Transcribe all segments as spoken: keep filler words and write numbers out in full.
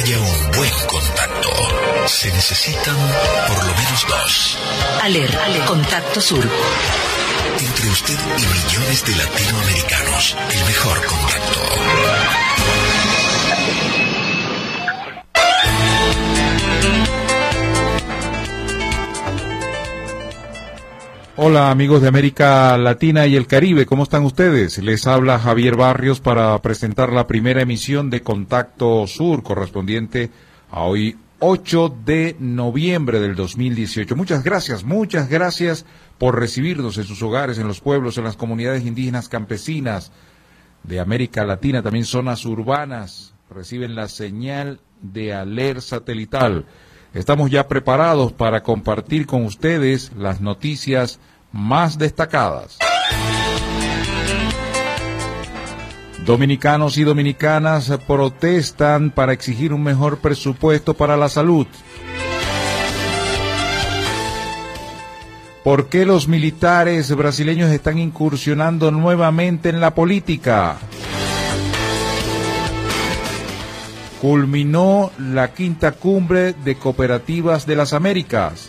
haya un buen contacto, se necesitan por lo menos dos. Aler, Aler, Contacto Sur. Entre usted y millones de latinoamericanos, el mejor contacto. Hola amigos de América Latina y el Caribe, ¿cómo están ustedes? Les habla Javier Barrios para presentar la primera emisión de Contacto Sur, correspondiente a hoy ocho de noviembre del dos mil dieciocho. Muchas gracias, muchas gracias por recibirnos en sus hogares, en los pueblos, en las comunidades indígenas campesinas de América Latina, también zonas urbanas, reciben la señal de Aler satelital. Estamos ya preparados para compartir con ustedes las noticias más destacadas. Dominicanos y dominicanas protestan para exigir un mejor presupuesto para la salud. ¿Por qué los militares brasileños están incursionando nuevamente en la política? Culminó la quinta cumbre de cooperativas de las Américas.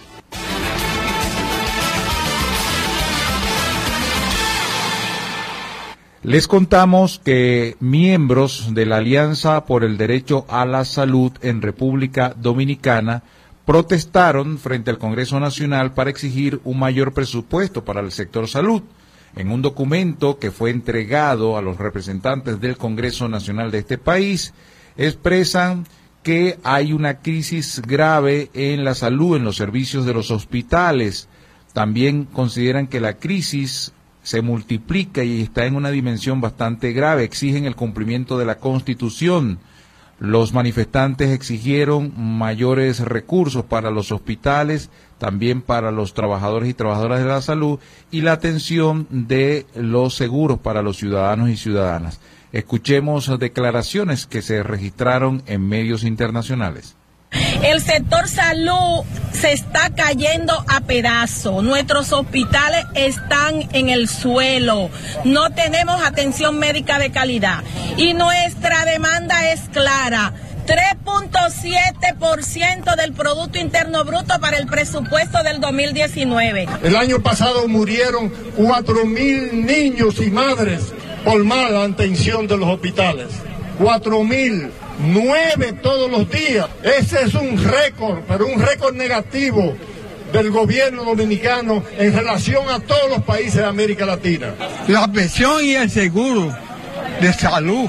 Les contamos que miembros de la Alianza por el Derecho a la Salud en República Dominicana protestaron frente al Congreso Nacional para exigir un mayor presupuesto para el sector salud. En un documento que fue entregado a los representantes del Congreso Nacional de este país, expresan que hay una crisis grave en la salud, en los servicios de los hospitales. También consideran que la crisis se multiplica y está en una dimensión bastante grave. Exigen el cumplimiento de la Constitución. Los manifestantes exigieron mayores recursos para los hospitales, también para los trabajadores y trabajadoras de la salud y la atención de los seguros para los ciudadanos y ciudadanas. Escuchemos declaraciones que se registraron en medios internacionales. El sector salud se está cayendo a pedazos. Nuestros hospitales están en el suelo. No tenemos atención médica de calidad. Y nuestra demanda es clara. tres punto siete por ciento del Producto Interno Bruto para el presupuesto del dos mil diecinueve. El año pasado murieron cuatro mil niños y madres por mala atención de los hospitales. cuatro mil, nueve todos los días. Ese es un récord, pero un récord negativo del gobierno dominicano en relación a todos los países de América Latina. La pensión y el seguro de salud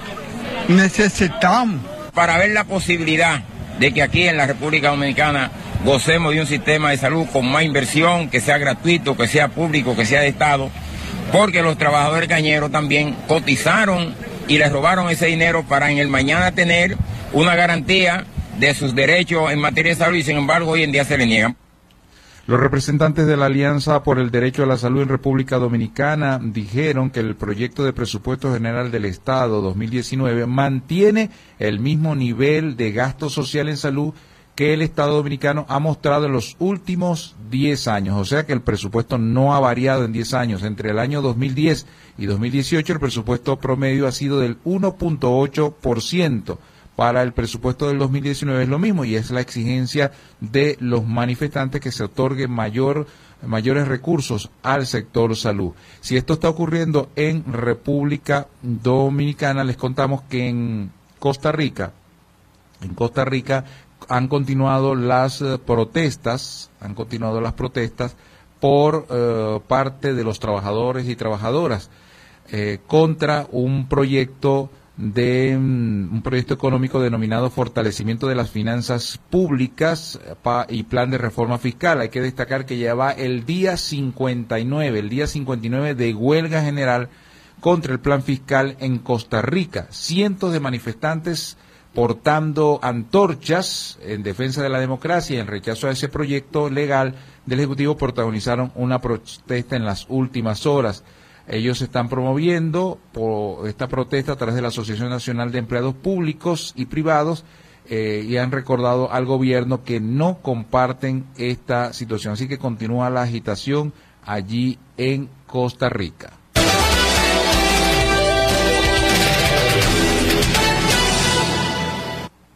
necesitamos. Para ver la posibilidad de que aquí en la República Dominicana gocemos de un sistema de salud con más inversión, que sea gratuito, que sea público, que sea de Estado, porque los trabajadores cañeros también cotizaron y les robaron ese dinero para en el mañana tener una garantía de sus derechos en materia de salud y sin embargo hoy en día se le niegan. Los representantes de la Alianza por el Derecho a la Salud en República Dominicana dijeron que el proyecto de presupuesto general del Estado dos mil diecinueve mantiene el mismo nivel de gasto social en salud que el Estado dominicano ha mostrado en los últimos diez años, o sea que el presupuesto no ha variado en diez años. Entre el año dos mil diez y dos mil dieciocho el presupuesto promedio ha sido del uno punto ocho por ciento. Para el presupuesto del dos mil diecinueve es lo mismo y es la exigencia de los manifestantes que se otorguen mayor, mayores recursos al sector salud. Si esto está ocurriendo en República Dominicana, les contamos que en Costa Rica, en Costa Rica han continuado las uh, protestas, han continuado las protestas por uh, parte de los trabajadores y trabajadoras eh, contra un proyecto de um, un proyecto económico denominado Fortalecimiento de las Finanzas Públicas pa, y Plan de Reforma Fiscal. Hay que destacar que ya va el día cincuenta y nueve, el día cincuenta y nueve de huelga general contra el plan fiscal en Costa Rica. Cientos de manifestantes portando antorchas en defensa de la democracia y en rechazo a ese proyecto legal del Ejecutivo protagonizaron una protesta en las últimas horas. Ellos están promoviendo por esta protesta a través de la Asociación Nacional de Empleados Públicos y Privados eh, y han recordado al gobierno que no comparten esta situación. Así que continúa la agitación allí en Costa Rica.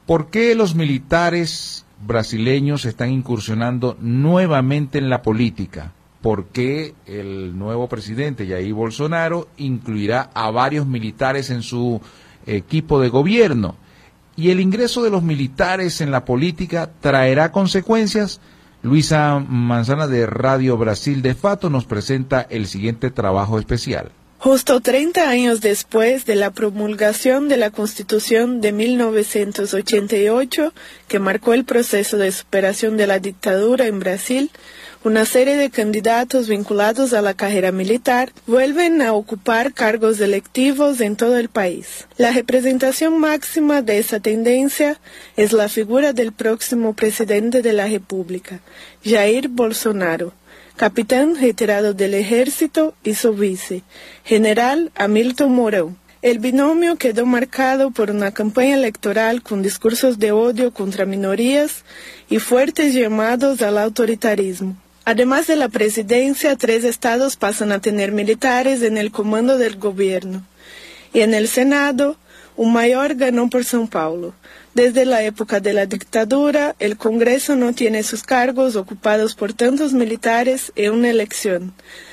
¿Por qué los militares brasileños están incursionando nuevamente en la política? ¿Por qué el nuevo presidente Jair Bolsonaro incluirá a varios militares en su equipo de gobierno? ¿Y el ingreso de los militares en la política traerá consecuencias? Luisa Manzana de Radio Brasil de Fato nos presenta el siguiente trabajo especial. Justo treinta años después de la promulgación de la Constitución de mil novecientos ochenta y ocho, que marcó el proceso de superación de la dictadura en Brasil, una serie de candidatos vinculados a la carrera militar vuelven a ocupar cargos electivos en todo el país. La representación máxima de esa tendencia es la figura del próximo presidente de la República, Jair Bolsonaro, capitán retirado del ejército y su vice, general Hamilton Mourão. El binomio quedó marcado por una campaña electoral con discursos de odio contra minorías y fuertes llamados al autoritarismo. Además de la presidencia, tres estados pasan a tener militares en el comando del gobierno. Y en el Senado, un mayor ganó por São Paulo. Desde la época de la dictadura, el Congreso no tiene sus cargos ocupados por tantos militares en una elección.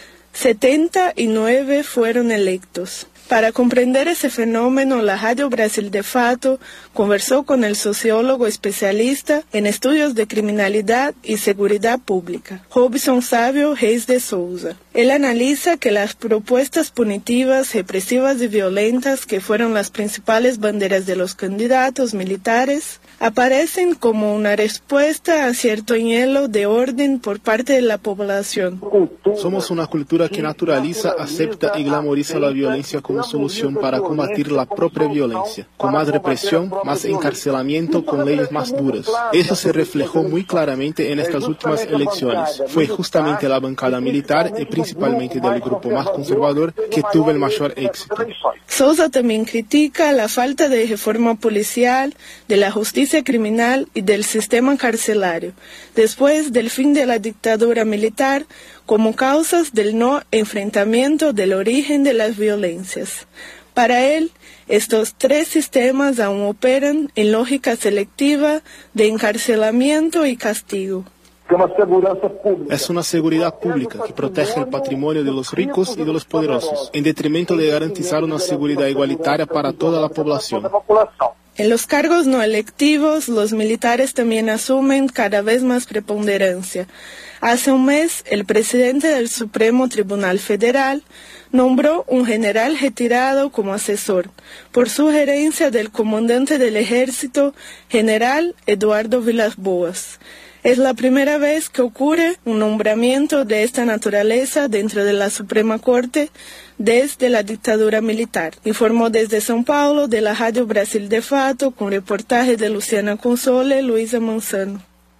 setenta y nueve fueron electos. Para comprender ese fenómeno, la Radio Brasil de Fato conversó con el sociólogo especialista en estudios de criminalidad y seguridad pública, Robson Sávio Reis de Souza. Él analiza que las propuestas punitivas, represivas y violentas, que fueron las principales banderas de los candidatos militares, aparecen como una respuesta a cierto anhelo de orden por parte de la población. Somos una cultura que naturaliza, acepta y glamoriza la violencia como solución para combatir la propia violencia, con más represión, más encarcelamiento, con leyes más duras. Eso se reflejó muy claramente en estas últimas elecciones. Fue justamente la bancada militar y principalmente del grupo más conservador que tuvo el mayor éxito. Souza también critica la falta de reforma policial, de la justicia criminal y del sistema carcelario, después del fin de la dictadura militar, como causas del no enfrentamiento del origen de las violencias. Para él, estos tres sistemas aún operan en lógica selectiva de encarcelamiento y castigo. Es una seguridad pública que protege el patrimonio de los ricos y de los poderosos, en detrimento de garantizar una seguridad igualitaria para toda la población. En los cargos no electivos, los militares también asumen cada vez más preponderancia. Hace un mes, el presidente del Supremo Tribunal Federal nombró un general retirado como asesor, por sugerencia del comandante del ejército, general Eduardo Vilas Boas. Es la primera vez que ocurre un nombramiento de esta naturaleza dentro de la Suprema Corte desde la dictadura militar. Informó desde São Paulo de la Radio Brasil de Fato, con reportaje de Luciana Console, Luisa Manzano.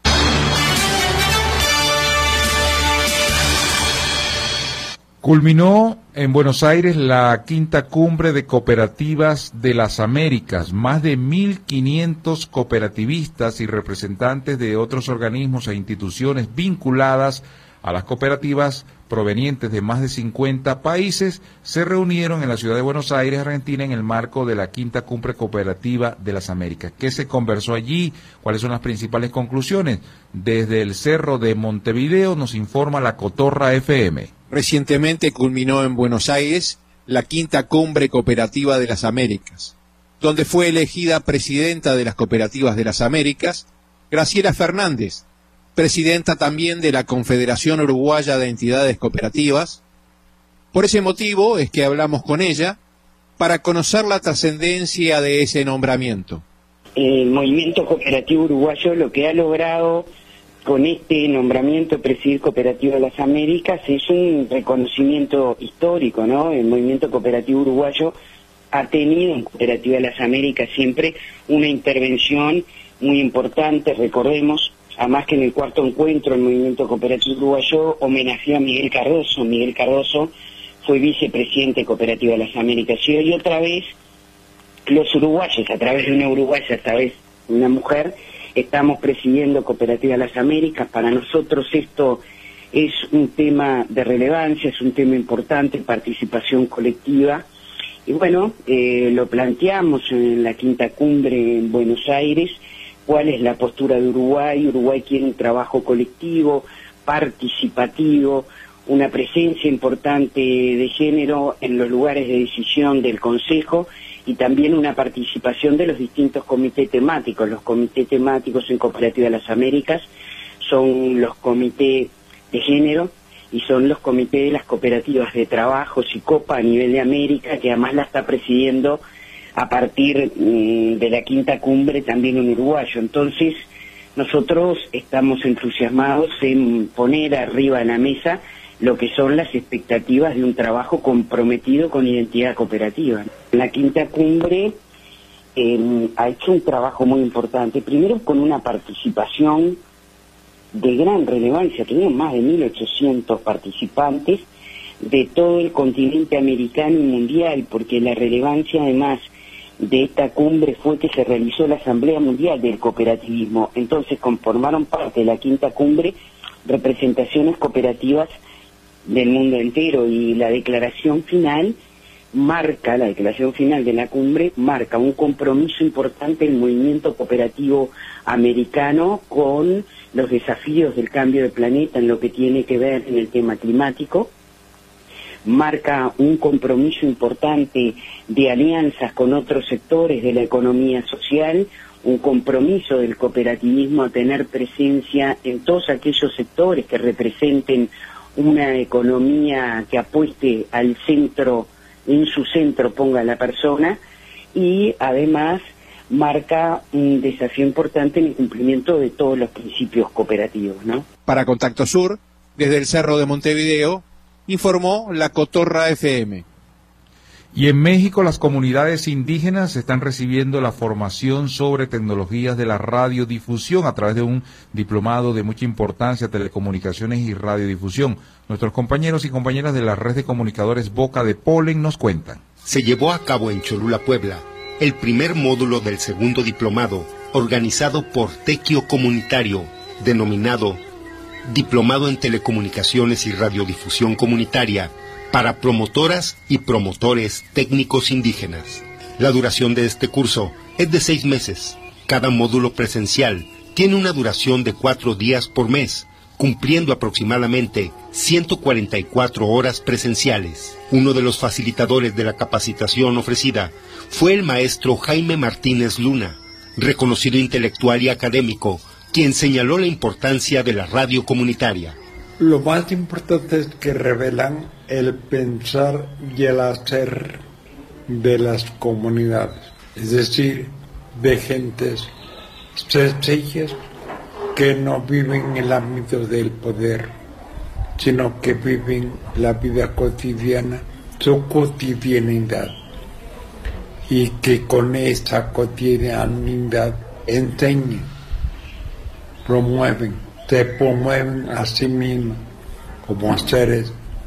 Culminó en Buenos Aires la quinta cumbre de cooperativas de las Américas. Más de mil quinientos cooperativistas y representantes de otros organismos e instituciones vinculadas a las cooperativas provenientes de más de cincuenta países se reunieron en la ciudad de Buenos Aires, Argentina, en el marco de la quinta cumbre cooperativa de las Américas. ¿Qué se conversó allí? ¿Cuáles son las principales conclusiones? Desde el Cerro de Montevideo nos informa la Cotorra F M. Recientemente culminó en Buenos Aires la quinta cumbre cooperativa de las Américas, donde fue elegida presidenta de las cooperativas de las Américas, Graciela Fernández, presidenta también de la Confederación Uruguaya de Entidades Cooperativas. Por ese motivo es que hablamos con ella para conocer la trascendencia de ese nombramiento. El movimiento cooperativo uruguayo lo que ha logrado con este nombramiento presidir Cooperativa de las Américas es un reconocimiento histórico, ¿no? El movimiento cooperativo uruguayo ha tenido en Cooperativa de las Américas siempre una intervención muy importante. Recordemos, además, que en el cuarto encuentro el movimiento cooperativo uruguayo homenajeó a Miguel Cardoso. Miguel Cardoso fue vicepresidente de Cooperativa de las Américas. Y hoy otra vez los uruguayos, a través de una uruguaya, esta vez una mujer, estamos presidiendo Cooperativa de las Américas. Para nosotros esto es un tema de relevancia, es un tema importante, participación colectiva, Y bueno, eh, lo planteamos en la quinta cumbre en Buenos Aires, cuál es la postura de Uruguay. Uruguay quiere un trabajo colectivo, participativo, una presencia importante de género en los lugares de decisión del Consejo y también una participación de los distintos comités temáticos. Los comités temáticos en Cooperativa de las Américas son los comités de género y son los comités de las cooperativas de trabajo, SICOPA, a nivel de América, que además la está presidiendo a partir mmm, de la quinta cumbre también un uruguayo. Entonces, nosotros estamos entusiasmados en poner arriba de la mesa lo que son las expectativas de un trabajo comprometido con identidad cooperativa. La quinta cumbre eh, ha hecho un trabajo muy importante, primero con una participación de gran relevancia. Tuvimos más de mil ochocientos participantes de todo el continente americano y mundial, porque la relevancia además de esta cumbre fue que se realizó la Asamblea Mundial del Cooperativismo. Entonces conformaron parte de la quinta cumbre representaciones cooperativas del mundo entero, y la declaración final marca, la declaración final de la cumbre marca un compromiso importante del movimiento cooperativo americano con los desafíos del cambio del planeta en lo que tiene que ver en el tema climático, marca un compromiso importante de alianzas con otros sectores de la economía social, un compromiso del cooperativismo a tener presencia en todos aquellos sectores que representen una economía que apueste al centro, en su centro ponga a la persona, y además marca un desafío importante en el cumplimiento de todos los principios cooperativos, ¿no? Para Contacto Sur, desde el Cerro de Montevideo, informó La Cotorra F M. Y en México las comunidades indígenas están recibiendo la formación sobre tecnologías de la radiodifusión a través de un diplomado de mucha importancia, telecomunicaciones y radiodifusión. Nuestros compañeros y compañeras de la red de comunicadores Boca de Polen nos cuentan. Se llevó a cabo en Cholula, Puebla, el primer módulo del segundo diplomado organizado por Tequio Comunitario, denominado Diplomado en Telecomunicaciones y Radiodifusión Comunitaria, para promotoras y promotores técnicos indígenas. La duración de este curso es de seis meses. Cada módulo presencial tiene una duración de cuatro días por mes, cumpliendo aproximadamente ciento cuarenta y cuatro horas presenciales. Uno de los facilitadores de la capacitación ofrecida fue el maestro Jaime Martínez Luna, reconocido intelectual y académico, quien señaló la importancia de la radio comunitaria. Lo más importante es que revelan el pensar y el hacer de las comunidades, es decir, de gentes sencillas que no viven en el ámbito del poder, sino que viven la vida cotidiana, su cotidianidad, y que con esa cotidianidad enseñan, promueven, se promueven a sí mismos como seres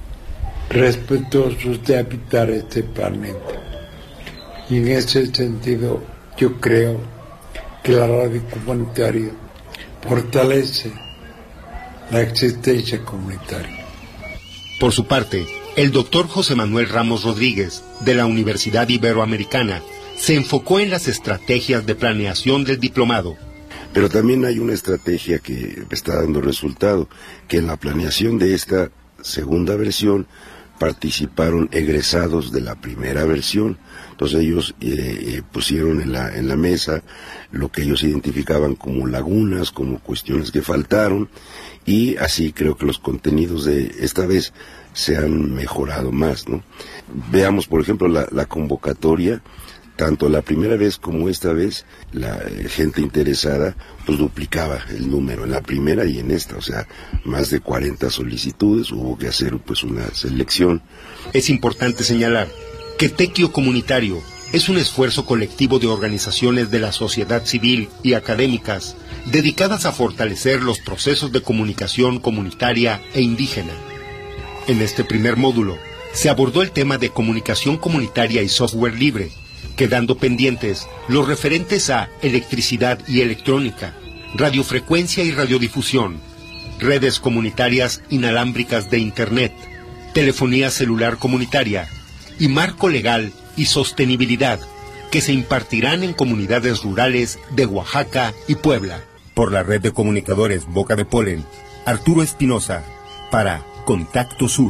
respetuosos de habitar este planeta. Y en ese sentido yo creo que la radio comunitaria fortalece la existencia comunitaria. Por su parte, el doctor José Manuel Ramos Rodríguez, de la Universidad Iberoamericana, se enfocó en las estrategias de planeación del diplomado. Pero también hay una estrategia que está dando resultado, que en la planeación de esta segunda versión participaron egresados de la primera versión. Entonces ellos eh, pusieron en la, en la mesa lo que ellos identificaban como lagunas, como cuestiones que faltaron, y así creo que los contenidos de esta vez se han mejorado más, ¿no? Veamos, por ejemplo, la, la convocatoria. Tanto la primera vez como esta vez, la eh, gente interesada pues duplicaba el número en la primera y en esta, o sea, más de cuarenta solicitudes, hubo que hacer pues una selección. Es importante señalar que Tequio Comunitario es un esfuerzo colectivo de organizaciones de la sociedad civil y académicas dedicadas a fortalecer los procesos de comunicación comunitaria e indígena. En este primer módulo se abordó el tema de comunicación comunitaria y software libre, quedando pendientes los referentes a electricidad y electrónica, radiofrecuencia y radiodifusión, redes comunitarias inalámbricas de Internet, telefonía celular comunitaria y marco legal y Sostenibilidad, que se impartirán en comunidades rurales de Oaxaca y Puebla. Por la red de comunicadores Boca de Polen, Arturo Espinosa, para Contacto Sur.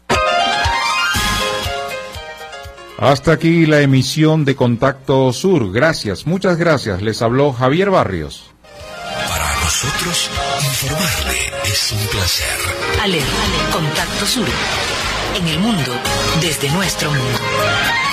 Hasta aquí la emisión de Contacto Sur. Gracias, muchas gracias. Les habló Javier Barrios. Para nosotros, informarle es un placer. Ale, Ale, Contacto Sur. En el mundo, desde nuestro mundo.